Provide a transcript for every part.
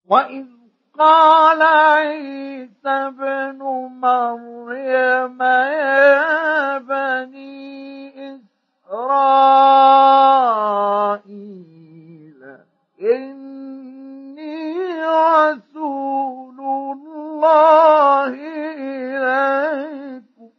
وإذ قال عيسى ابن مريم يا بني إسرائيل إني رسول الله إليكم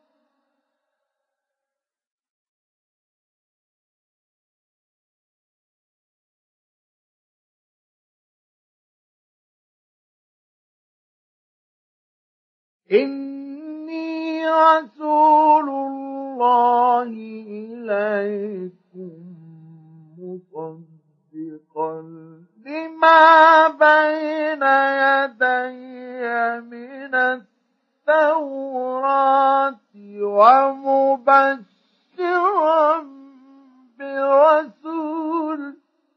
مصدقا لما بين يدي من التوراة ومبشرا برسول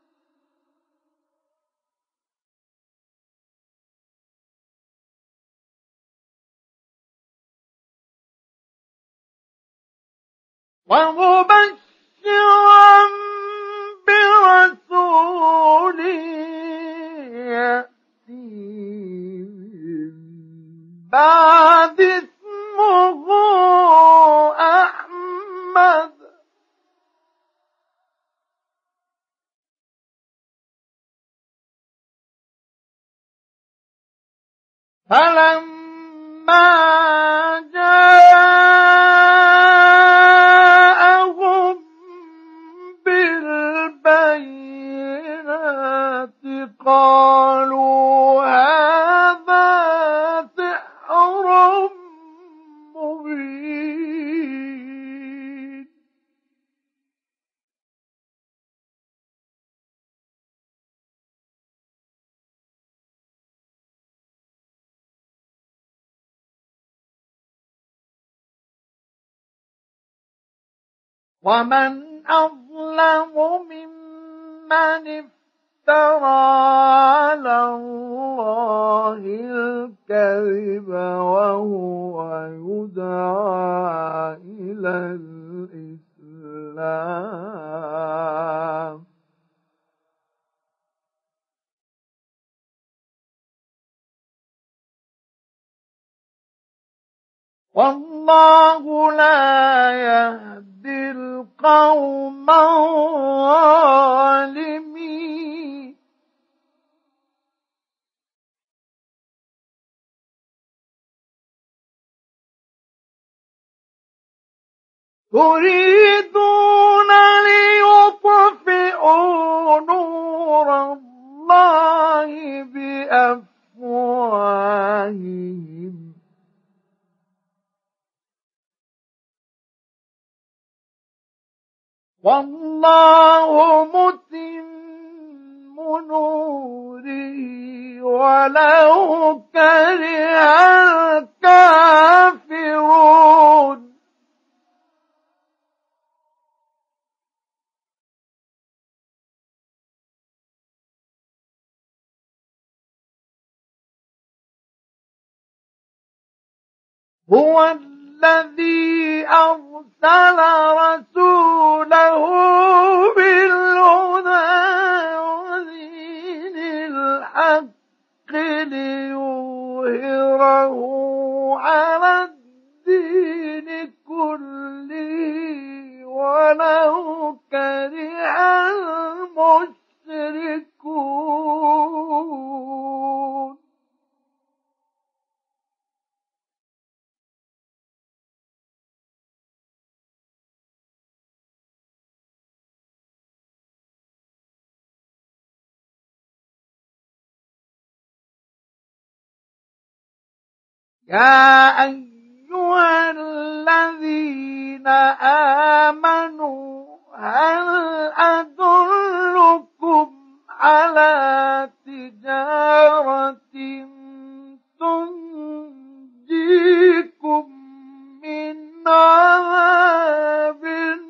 يأتي من بعد اسمه أحمد فلما جاءهم بالبينات قالوا هذا سحر مبين ومن أظلم ممن افترى على الله الكذب وهو يدعى إلى الإسلام والله لا يهدي القوم الظالمين يريدون ليطفئوا نور الله بأفواههم والله متم نوره ولو كره الكافرون هو الذي أرسل رسوله بالهدى ودين الحق ليظهره على الدين كله ولو كره المشركون يا أيها الذين آمنوا هل أدلكم على تجارة تنجيكم من عذاب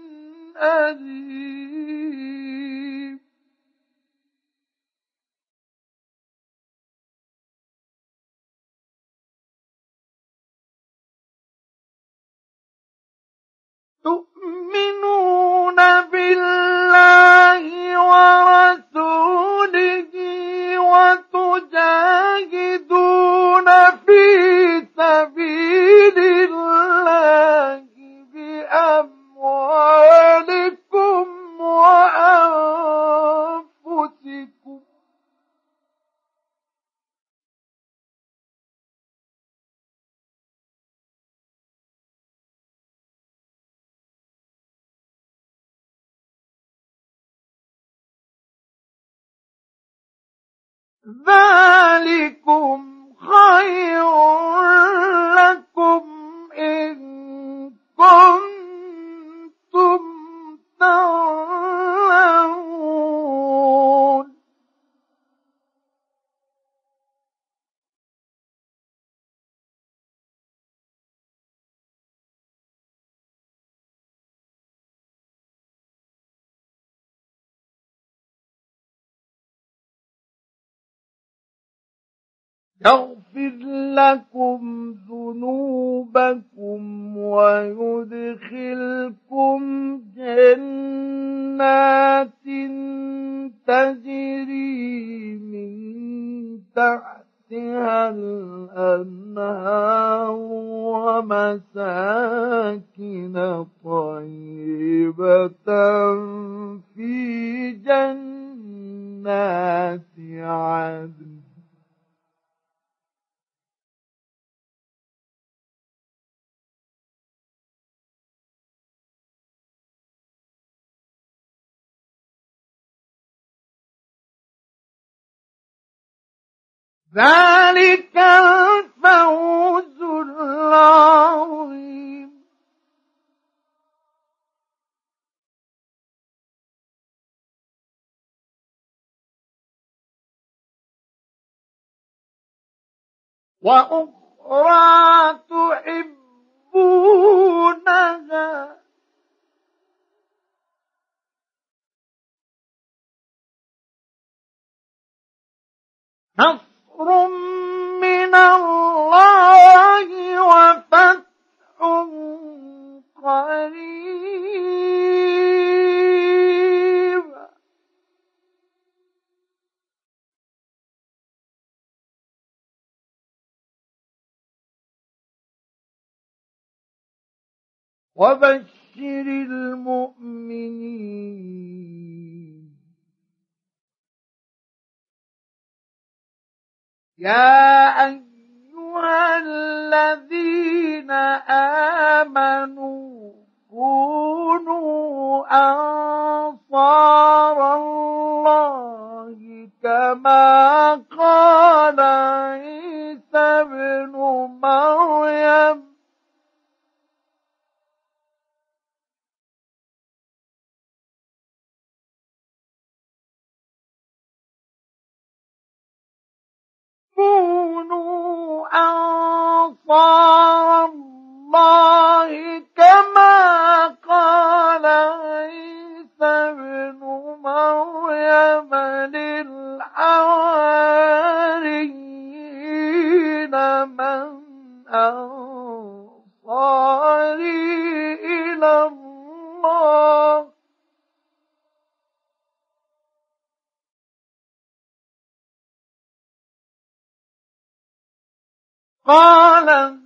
أليم تؤمنون بالله ورسوله وتجاهدون ذلكم خير لكم إن كنتم تعلمون. يغفر لكم ذنوبكم ويدخلكم جنات تجري من تحتها الأنهار ومساكن طيبة في جنات عدن. ذلك الفوز العظيم. وأخرى تحبونها نصر من الله وفتح قريب. وبشر المؤمنين. يا أيها الذين آمنوا كونوا أنصار الله كما قال عيسى ابن مريم كونوا أنصار الله كما قال عيسى ابن مريم للحواريين من أنصاري إلى الله قال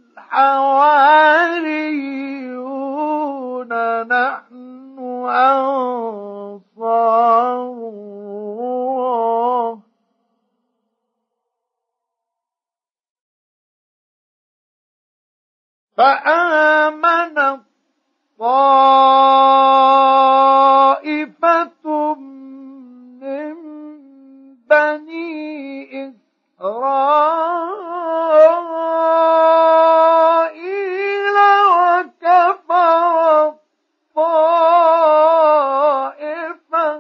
الحواريون نحن أنصار الله فآمن طائفة من بني إسرائيل وكفر طائفة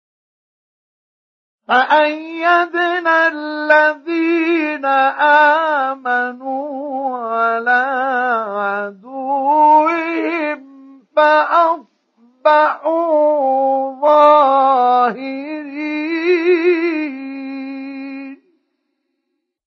فأيدنا الذين